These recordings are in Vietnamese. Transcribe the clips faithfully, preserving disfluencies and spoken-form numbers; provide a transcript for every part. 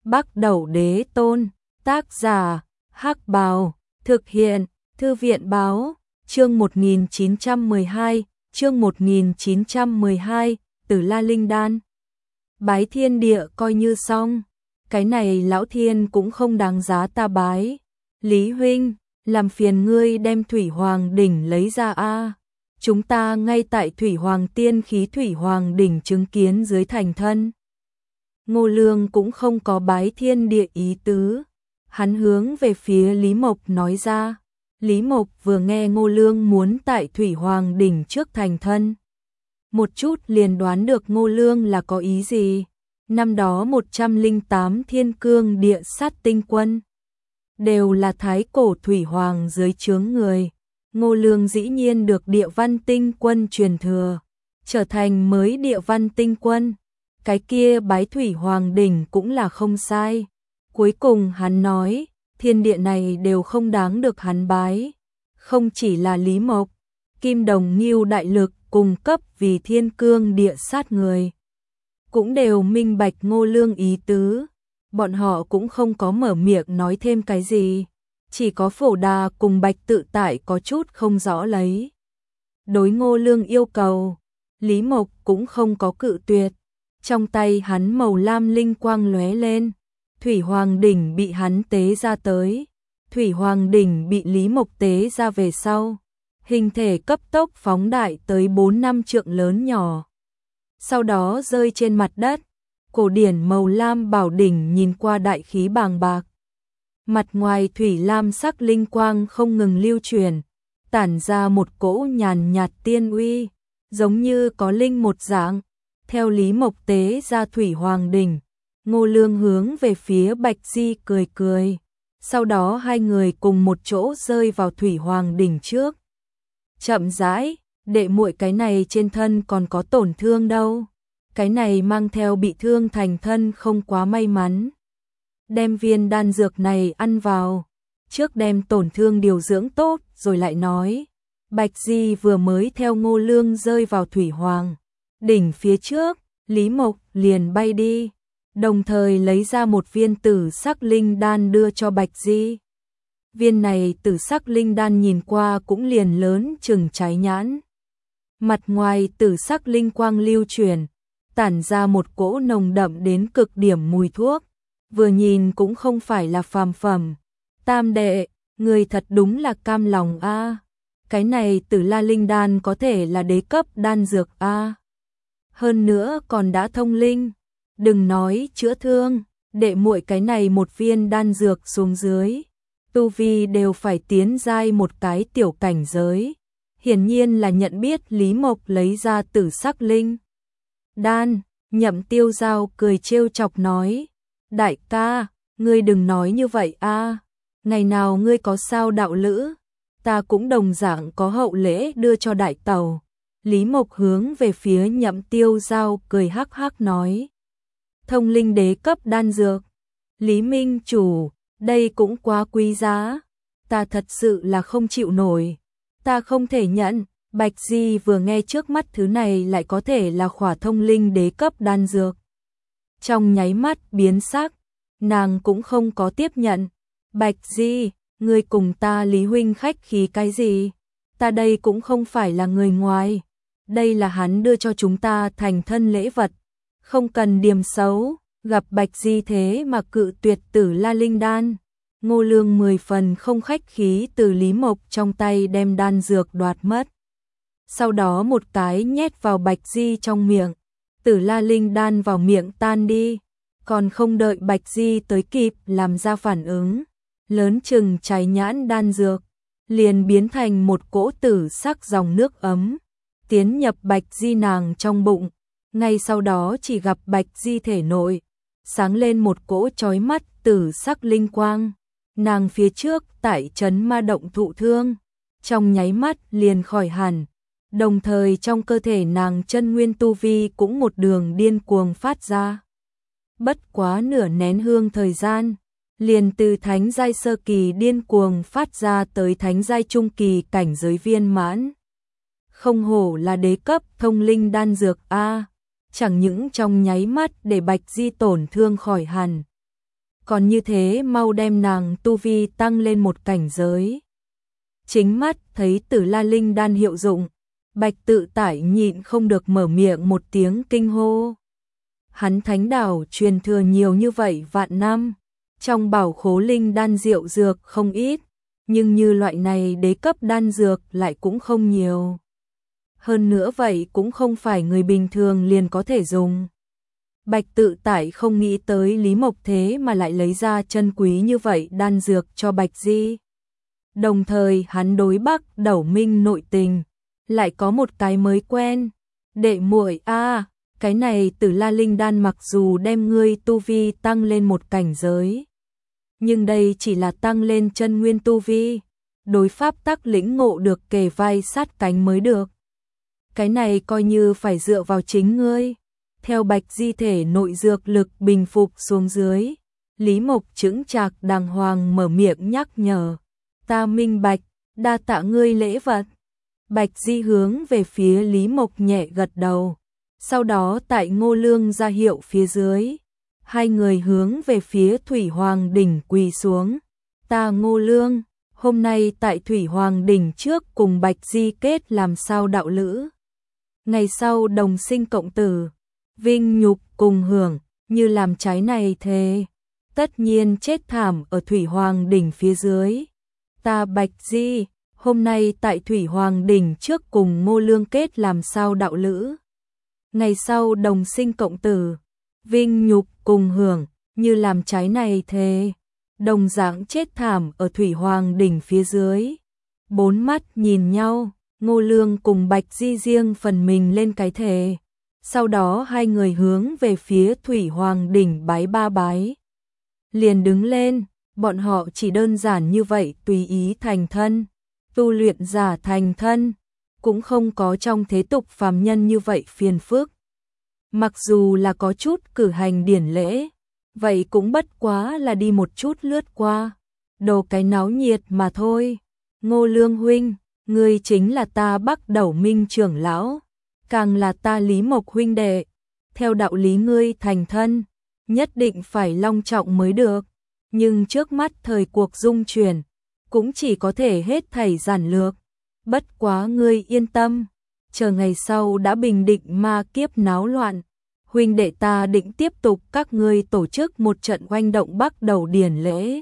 Bắc Đẩu Đế Tôn, tác giả, Hắc Bào, thực hiện, Thư viện Báo, chương một nghìn chín trăm mười hai, chương một nghìn chín trăm mười hai, Tử La Linh Đan. Bái thiên địa coi như xong, cái này lão thiên cũng không đáng giá ta bái. Lý huynh, làm phiền ngươi đem Thủy Hoàng đỉnh lấy ra a. Chúng ta ngay tại Thủy Hoàng tiên khí Thủy Hoàng đỉnh chứng kiến dưới thành thân. Ngô Lương cũng không có bái thiên địa ý tứ, hắn hướng về phía Lý Mộc nói ra. Lý Mộc vừa nghe Ngô Lương muốn tại Thủy Hoàng đỉnh trước thành thân, một chút liền đoán được Ngô Lương là có ý gì. Năm đó một trăm lẻ tám thiên cương địa sát tinh quân đều là thái cổ Thủy Hoàng dưới trướng người. Ngô Lương dĩ nhiên được địa văn tinh quân truyền thừa, trở thành mới địa văn tinh quân. Cái kia bái Thủy Hoàng đỉnh cũng là không sai. Cuối cùng hắn nói, thiên địa này đều không đáng được hắn bái. Không chỉ là Lý Mộc, Kim Đồng Ngưu đại lực cung cấp vì thiên cương địa sát người, cũng đều minh bạch Ngô Lương ý tứ. Bọn họ cũng không có mở miệng nói thêm cái gì, chỉ có Phổ Đà cùng Bạch Tự Tại có chút không rõ lấy. Đối Ngô Lương yêu cầu, Lý Mộc cũng không có cự tuyệt. Trong tay hắn màu lam linh quang lóe lên, Thủy Hoàng đỉnh bị hắn tế ra tới. Thủy Hoàng đỉnh bị Lý Mộc tế ra về sau, hình thể cấp tốc phóng đại tới bốn năm trượng lớn nhỏ. Sau đó rơi trên mặt đất, cổ điển màu lam bảo đỉnh nhìn qua đại khí bàng bạc. Mặt ngoài thủy lam sắc linh quang không ngừng lưu truyền, tản ra một cỗ nhàn nhạt tiên uy, giống như có linh một dạng. Theo Lý Mộc tế ra Thủy Hoàng đỉnh, Ngô Lương hướng về phía Bạch Di cười cười. Sau đó hai người cùng một chỗ rơi vào Thủy Hoàng đỉnh trước. Chậm rãi, đệ muội cái này trên thân còn có tổn thương đâu. Cái này mang theo bị thương thành thân không quá may mắn. Đem viên đan dược này ăn vào, trước đem tổn thương điều dưỡng tốt rồi lại nói. Bạch Di vừa mới theo Ngô Lương rơi vào Thủy Hoàng đỉnh phía trước, Lý Mộc liền bay đi, đồng thời lấy ra một viên tử sắc linh đan đưa cho Bạch Di. Viên này tử sắc linh đan nhìn qua cũng liền lớn chừng trái nhãn. Mặt ngoài tử sắc linh quang lưu chuyển, tản ra một cỗ nồng đậm đến cực điểm mùi thuốc, vừa nhìn cũng không phải là phàm phẩm. Tam đệ, người thật đúng là cam lòng a. Cái này Tử La linh đan có thể là đế cấp đan dược a. Hơn nữa còn đã thông linh, đừng nói chữa thương, đệ muội cái này một viên đan dược xuống dưới, tu vi đều phải tiến giai một cái tiểu cảnh giới. Hiển nhiên là nhận biết Lý Mộc lấy ra tử sắc linh đan. Nhậm Tiêu Giao cười trêu chọc nói, đại ca, ngươi đừng nói như vậy a. Ngày nào ngươi có sao đạo lữ, ta cũng đồng dạng có hậu lễ đưa cho đại tàu. Lý Mộc hướng về phía Nhậm Tiêu Giao cười hắc hắc nói, thông linh đế cấp đan dược, Lý Minh chủ, đây cũng quá quý giá, ta thật sự là không chịu nổi, ta không thể nhận. Bạch Di vừa nghe trước mắt thứ này lại có thể là khỏa thông linh đế cấp đan dược, trong nháy mắt biến sắc, nàng cũng không có tiếp nhận. Bạch Di, ngươi cùng ta Lý huynh khách khí cái gì? Ta đây cũng không phải là người ngoài, đây là hắn đưa cho chúng ta thành thân lễ vật, không cần điểm xấu. Gặp Bạch Di thế mà cự tuyệt Tử La linh đan, Ngô Lương mười phần không khách khí từ Lý Mộc trong tay đem đan dược đoạt mất. Sau đó một cái nhét vào Bạch Di trong miệng, Tử La linh đan vào miệng tan đi, còn không đợi Bạch Di tới kịp làm ra phản ứng, lớn chừng trái nhãn đan dược liền biến thành một cỗ tử sắc dòng nước ấm, tiến nhập Bạch Di nàng trong bụng. Ngay sau đó chỉ gặp Bạch Di thể nội sáng lên một cỗ chói mắt tử sắc linh quang, nàng phía trước tại trấn ma động thụ thương, trong nháy mắt liền khỏi hẳn. Đồng thời trong cơ thể nàng chân nguyên tu vi cũng một đường điên cuồng phát ra. Bất quá nửa nén hương thời gian, liền từ thánh giai sơ kỳ điên cuồng phát ra tới thánh giai trung kỳ cảnh giới viên mãn. Không hổ là đế cấp thông linh đan dược a, chẳng những trong nháy mắt để Bạch Di tổn thương khỏi hẳn, còn như thế mau đem nàng tu vi tăng lên một cảnh giới. Chính mắt thấy Tử La Linh đan hiệu dụng, Bạch Tự Tải nhịn không được mở miệng một tiếng kinh hô. Hắn thánh đảo truyền thừa nhiều như vậy vạn năm, trong bảo khố linh đan diệu dược không ít, nhưng như loại này đế cấp đan dược lại cũng không nhiều. Hơn nữa vậy cũng không phải người bình thường liền có thể dùng. Bạch Tự Tải không nghĩ tới Lý Mộc thế mà lại lấy ra chân quý như vậy đan dược cho Bạch Di. Đồng thời hắn đối Bắc Đẩu Minh nội tình, lại có một cái mới quen. Đệ muội a, cái này Tử La Linh đan mặc dù đem ngươi tu vi tăng lên một cảnh giới, nhưng đây chỉ là tăng lên chân nguyên tu vi, đối pháp tắc lĩnh ngộ được kề vai sát cánh mới được. Cái này coi như phải dựa vào chính ngươi. Theo Bạch Di thể nội dược lực bình phục xuống dưới, Lý Mộc chững chạc đàng hoàng mở miệng nhắc nhở. Ta minh bạch, đa tạ ngươi lễ vật. Bạch Di hướng về phía Lý Mộc nhẹ gật đầu. Sau đó tại Ngô Lương ra hiệu phía dưới, hai người hướng về phía Thủy Hoàng đỉnh quỳ xuống. Ta Ngô Lương, hôm nay tại Thủy Hoàng đỉnh trước cùng Bạch Di kết làm sao đạo lữ. Ngày sau đồng sinh cộng tử, vinh nhục cùng hưởng, như làm trái này thề, tất nhiên chết thảm ở Thủy Hoàng đỉnh phía dưới. Ta Bạch Di, hôm nay tại Thủy Hoàng đỉnh trước cùng Ngô Lương kết làm sao đạo lữ. Ngày sau đồng sinh cộng tử, vinh nhục cùng hưởng, như làm trái này thề, đồng dạng chết thảm ở Thủy Hoàng đỉnh phía dưới. Bốn mắt nhìn nhau, Ngô Lương cùng Bạch Di riêng phần mình lên cái thề. Sau đó hai người hướng về phía Thủy Hoàng đỉnh bái ba bái. Liền đứng lên, bọn họ chỉ đơn giản như vậy tùy ý thành thân, tu luyện giả thành thân, cũng không có trong thế tục phàm nhân như vậy phiền phức. Mặc dù là có chút cử hành điển lễ, vậy cũng bất quá là đi một chút lướt qua, đồ cái náo nhiệt mà thôi. Ngô Lương huynh, ngươi chính là ta Bắc Đẩu Minh trưởng lão, càng là ta Lý Mộc huynh đệ, theo đạo lý ngươi thành thân, nhất định phải long trọng mới được, nhưng trước mắt thời cuộc dung chuyển, cũng chỉ có thể hết thảy giản lược. Bất quá ngươi yên tâm, chờ ngày sau đã bình định ma kiếp náo loạn, huynh đệ ta định tiếp tục các ngươi tổ chức một trận oanh động Bắc Đẩu điển lễ.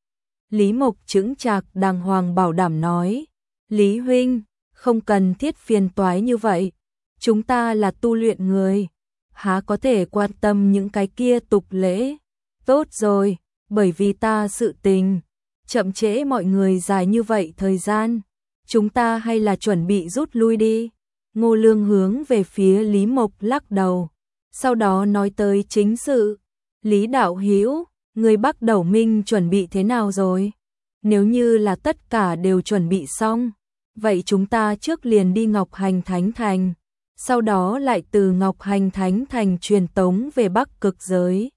Lý Mộc chững chạc đàng hoàng bảo đảm nói. Lý huynh, không cần thiết phiền toái như vậy, chúng ta là tu luyện người, há có thể quan tâm những cái kia tục lễ. Tốt rồi, bởi vì ta sự tình chậm trễ mọi người dài như vậy thời gian, chúng ta hay là chuẩn bị rút lui đi. Ngô Lương hướng về phía Lý Mộc lắc đầu, sau đó nói tới chính sự. Lý đạo hữu, người Bắc Đẩu Minh chuẩn bị thế nào rồi? Nếu như là tất cả đều chuẩn bị xong, vậy chúng ta trước liền đi Ngọc Hành Thánh Thành, sau đó lại từ Ngọc Hành Thánh Thành truyền tống về Bắc Cực Giới.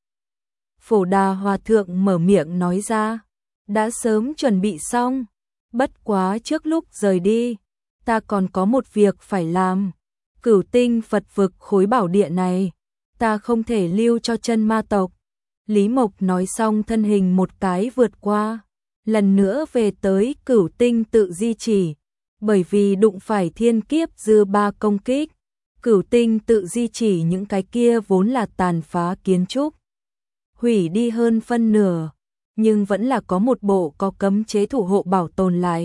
Phổ Đà Hòa Thượng mở miệng nói ra, đã sớm chuẩn bị xong, bất quá trước lúc rời đi, ta còn có một việc phải làm. Cửu Tinh Phật vực khối bảo địa này, ta không thể lưu cho chân ma tộc. Lý Mộc nói xong thân hình một cái vượt qua, lần nữa về tới Cửu Tinh tự di chỉ. Bởi vì đụng phải thiên kiếp dư ba công kích, Cửu Tinh tự di chỉ những cái kia vốn là tàn phá kiến trúc, hủy đi hơn phân nửa, nhưng vẫn là có một bộ có cấm chế thủ hộ bảo tồn lại.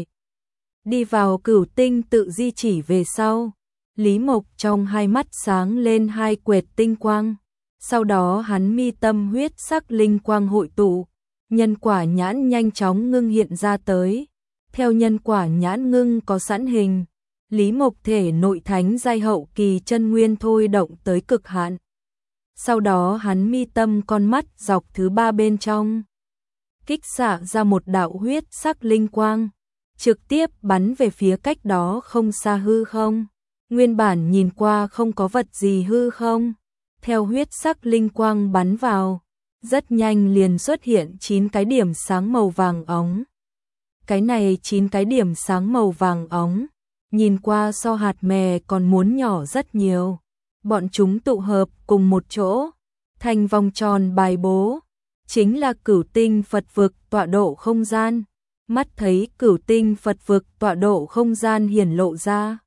Đi vào Cửu Tinh tự di chỉ về sau, Lý Mộc trong hai mắt sáng lên hai quệt tinh quang, sau đó hắn mi tâm huyết sắc linh quang hội tụ, nhân quả nhãn nhanh chóng ngưng hiện ra tới. Theo nhân quả nhãn ngưng có sẵn hình, Lý Mộc thể nội thánh giai hậu kỳ chân nguyên thôi động tới cực hạn. Sau đó hắn mi tâm con mắt dọc thứ ba bên trong, kích xạ ra một đạo huyết sắc linh quang, trực tiếp bắn về phía cách đó không xa hư không. Nguyên bản nhìn qua không có vật gì hư không, theo huyết sắc linh quang bắn vào, rất nhanh liền xuất hiện chín cái điểm sáng màu vàng óng. Cái này chín cái điểm sáng màu vàng óng, nhìn qua so hạt mè còn muốn nhỏ rất nhiều. Bọn chúng tụ hợp cùng một chỗ, thành vòng tròn bài bố, chính là Cửu Tinh Phật vực tọa độ không gian. Mắt thấy Cửu Tinh Phật vực tọa độ không gian hiển lộ ra.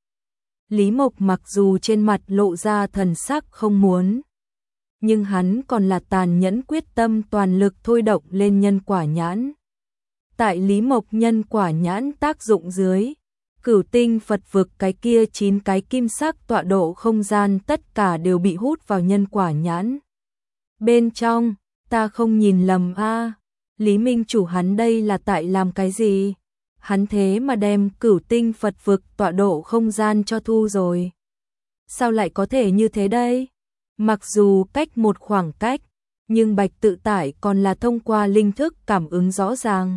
Lý Mộc mặc dù trên mặt lộ ra thần sắc không muốn, nhưng hắn còn là tàn nhẫn quyết tâm toàn lực thôi động lên nhân quả nhãn. Tại Lý Mộc nhân quả nhãn tác dụng dưới, Cửu Tinh Phật vực cái kia chín cái kim sắc tọa độ không gian tất cả đều bị hút vào nhân quả nhãn. Bên trong, ta không nhìn lầm a, Lý Minh Chủ hắn đây là tại làm cái gì? Hắn thế mà đem Cửu Tinh Phật vực tọa độ không gian cho thu rồi. Sao lại có thể như thế đây? Mặc dù cách một khoảng cách, nhưng Bạch Tự Tại còn là thông qua linh thức cảm ứng rõ ràng.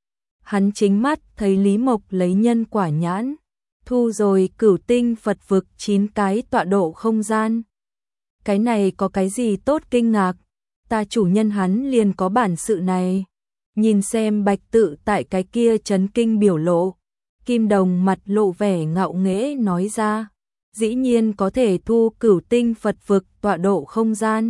Hắn chính mắt thấy Lý Mộc lấy nhân quả nhãn, thu rồi Cửu Tinh Phật vực chín cái tọa độ không gian. Cái này có cái gì tốt kinh ngạc, ta chủ nhân hắn liền có bản sự này. Nhìn xem Bạch Tự Tại cái kia chấn kinh biểu lộ, Kim Đồng mặt lộ vẻ ngạo nghễ nói ra, dĩ nhiên có thể thu Cửu Tinh Phật vực tọa độ không gian.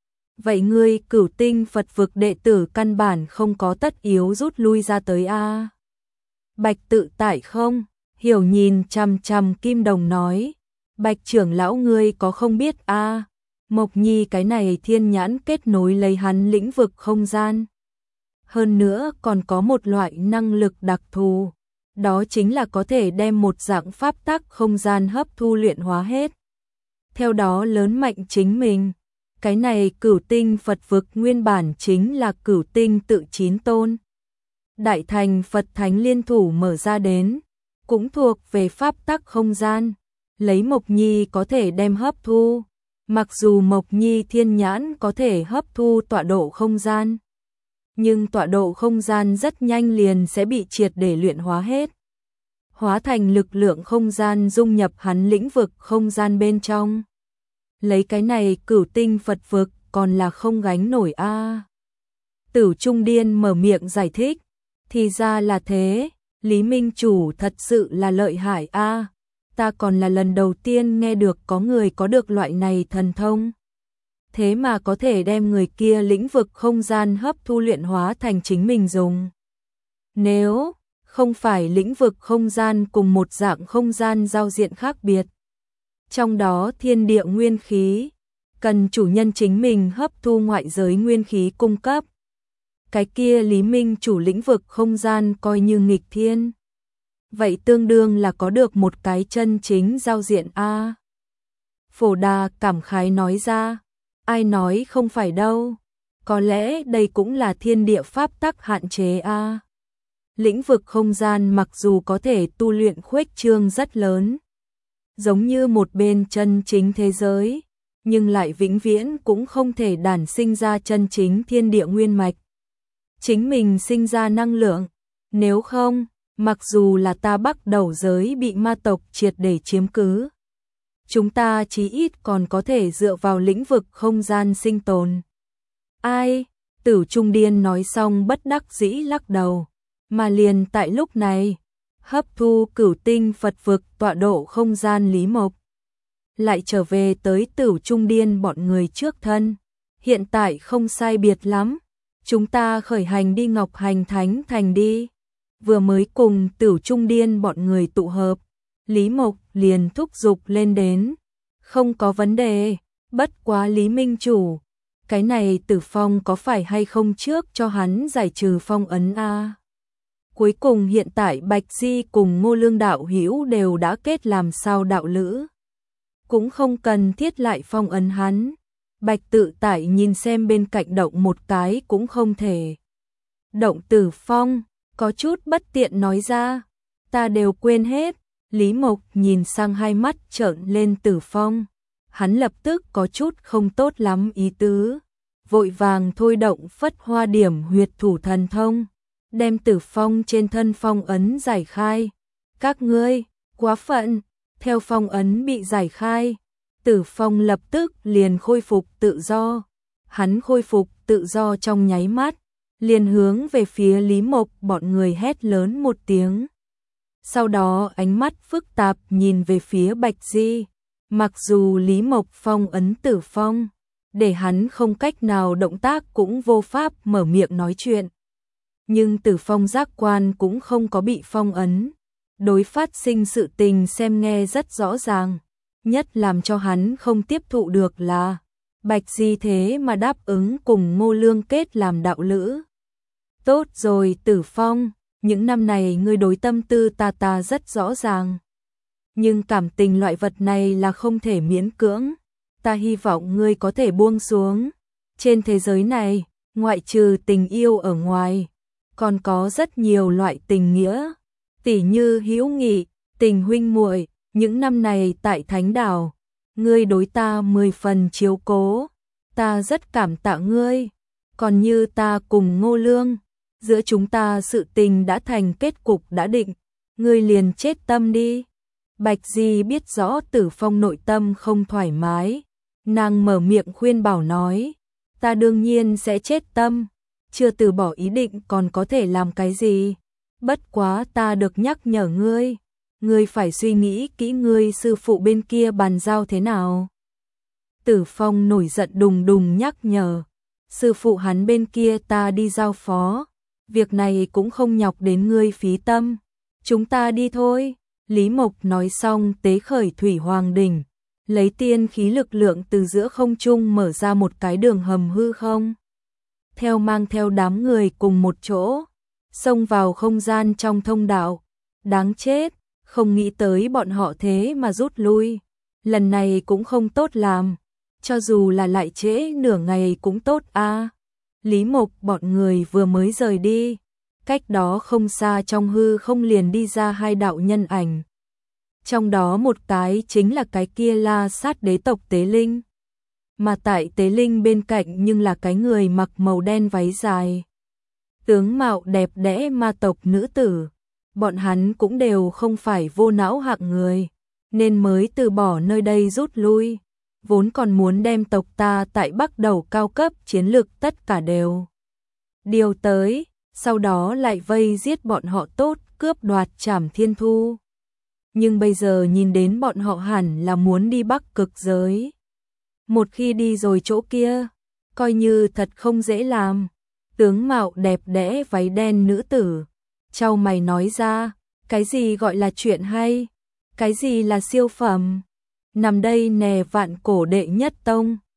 Vậy ngươi Cửu Tinh Phật vực đệ tử căn bản không có tất yếu rút lui ra tới a. Bạch Tự Tại không hiểu nhìn chằm chằm Kim Đồng nói, Bạch trưởng lão ngươi có không biết a, Mộc Nhi cái này thiên nhãn kết nối lấy hắn lĩnh vực không gian. Hơn nữa còn có một loại năng lực đặc thù, đó chính là có thể đem một dạng pháp tắc không gian hấp thu luyện hóa hết. Theo đó lớn mạnh chính mình. Cái này Cửu Tinh Phật vực nguyên bản chính là Cửu Tinh tự chín tôn. Đại thành Phật Thánh liên thủ mở ra đến, cũng thuộc về pháp tắc không gian, lấy Mộc Nhi có thể đem hấp thu. Mặc dù Mộc Nhi thiên nhãn có thể hấp thu tọa độ không gian, nhưng tọa độ không gian rất nhanh liền sẽ bị triệt để luyện hóa hết. Hóa thành lực lượng không gian dung nhập hắn lĩnh vực không gian bên trong. Lấy cái này Cửu Tinh Phật vực còn là không gánh nổi a. À. Tử Trung Điên mở miệng giải thích, thì ra là thế, Lý Minh Chủ thật sự là lợi hại a. À. Ta còn là lần đầu tiên nghe được có người có được loại này thần thông. Thế mà có thể đem người kia lĩnh vực không gian hấp thu luyện hóa thành chính mình dùng. Nếu không phải lĩnh vực không gian cùng một dạng không gian giao diện khác biệt, trong đó thiên địa nguyên khí, cần chủ nhân chính mình hấp thu ngoại giới nguyên khí cung cấp. Cái kia Lý Minh Chủ lĩnh vực không gian coi như nghịch thiên. Vậy tương đương là có được một cái chân chính giao diện a. Phổ Đà cảm khái nói ra, ai nói không phải đâu, có lẽ đây cũng là thiên địa pháp tắc hạn chế a. Lĩnh vực không gian mặc dù có thể tu luyện khuếch trương rất lớn, giống như một bên chân chính thế giới, nhưng lại vĩnh viễn cũng không thể đản sinh ra chân chính thiên địa nguyên mạch. Chính mình sinh ra năng lượng, nếu không, mặc dù là ta Bắc Đầu giới bị ma tộc triệt để chiếm cứ, chúng ta chí ít còn có thể dựa vào lĩnh vực không gian sinh tồn. Ai? Tử Trung Điên nói xong bất đắc dĩ lắc đầu, mà liền tại lúc này, hấp thu Cửu Tinh Phật vực tọa độ không gian Lý Mộc lại trở về tới Tử Trung Điên bọn người trước thân. Hiện tại không sai biệt lắm, chúng ta khởi hành đi Ngọc Hành Thánh Thành đi. Vừa mới cùng Tử Trung Điên bọn người tụ hợp, Lý Mộc liền thúc giục lên đến. Không có vấn đề, bất quá Lý Minh Chủ, cái này Tử Phong có phải hay không trước cho hắn giải trừ phong ấn a? Cuối cùng hiện tại Bạch Di cùng Ngô Lương đạo hữu đều đã kết làm sao đạo lữ, cũng không cần thiết lại phong ấn hắn. Bạch Tự Tại nhìn xem bên cạnh động một cái cũng không thể động Tử Phong, có chút bất tiện nói ra, ta đều quên hết. Lý Mộc nhìn sang hai mắt trợn lên Tử Phong, hắn lập tức có chút không tốt lắm ý tứ, vội vàng thôi động Phất Hoa Điểm huyệt thủ thần thông, đem Tử Phong trên thân phong ấn giải khai. Các ngươi, quá phận, theo phong ấn bị giải khai, Tử Phong lập tức liền khôi phục tự do. Hắn khôi phục tự do trong nháy mắt, liền hướng về phía Lý Mộc bọn người hét lớn một tiếng. Sau đó ánh mắt phức tạp nhìn về phía Bạch Di, mặc dù Lý Mộc phong ấn Tử Phong, để hắn không cách nào động tác cũng vô pháp mở miệng nói chuyện. Nhưng Tử Phong giác quan cũng không có bị phong ấn, đối phát sinh sự tình xem nghe rất rõ ràng, nhất làm cho hắn không tiếp thụ được là Bạch Di thế mà đáp ứng cùng Ngô Lương kết làm đạo lữ. Tốt rồi Tử Phong, những năm này ngươi đối tâm tư ta ta rất rõ ràng. Nhưng cảm tình loại vật này là không thể miễn cưỡng, ta hy vọng ngươi có thể buông xuống. Trên thế giới này, ngoại trừ tình yêu ở ngoài, còn có rất nhiều loại tình nghĩa, tỉ như hữu nghị, tình huynh muội. Những năm này tại Thánh Đảo, ngươi đối ta mười phần chiếu cố, ta rất cảm tạ ngươi. Còn như ta cùng Ngô Lương, giữa chúng ta sự tình đã thành kết cục đã định, ngươi liền chết tâm đi. Bạch Di biết rõ Tử Phong nội tâm không thoải mái, nàng mở miệng khuyên bảo nói, ta đương nhiên sẽ chết tâm, chưa từ bỏ ý định còn có thể làm cái gì. Bất quá ta được nhắc nhở ngươi, ngươi phải suy nghĩ kỹ ngươi sư phụ bên kia bàn giao thế nào. Tử Phong nổi giận đùng đùng nhắc nhở, sư phụ hắn bên kia ta đi giao phó, việc này cũng không nhọc đến ngươi phí tâm, chúng ta đi thôi. Lý Mộc nói xong tế khởi Thủy Hoàng Đỉnh, lấy tiên khí lực lượng từ giữa không trung mở ra một cái đường hầm hư không. Theo mang theo đám người cùng một chỗ, xông vào không gian trong thông đạo. Đáng chết, không nghĩ tới bọn họ thế mà rút lui. Lần này cũng không tốt làm, cho dù là lại trễ nửa ngày cũng tốt a. Lý Mộc bọn người vừa mới rời đi, cách đó không xa trong hư không liền đi ra hai đạo nhân ảnh. Trong đó một cái chính là cái kia La Sát đế tộc Tế Linh. Mà tại Tế Linh bên cạnh nhưng là cái người mặc màu đen váy dài, tướng mạo đẹp đẽ ma tộc nữ tử. Bọn hắn cũng đều không phải vô não hạng người, nên mới từ bỏ nơi đây rút lui. Vốn còn muốn đem tộc ta tại Bắc Đầu cao cấp chiến lực tất cả đều điều tới, sau đó lại vây giết bọn họ tốt, cướp đoạt Trảm Thiên Thu. Nhưng bây giờ nhìn đến bọn họ hẳn là muốn đi Bắc Cực giới. Một khi đi rồi chỗ kia, coi như thật không dễ làm. Tướng mạo đẹp đẽ váy đen nữ tử chau mày nói ra, cái gì gọi là chuyện hay, cái gì là siêu phẩm. Nằm đây nè Vạn Cổ đệ nhất tông,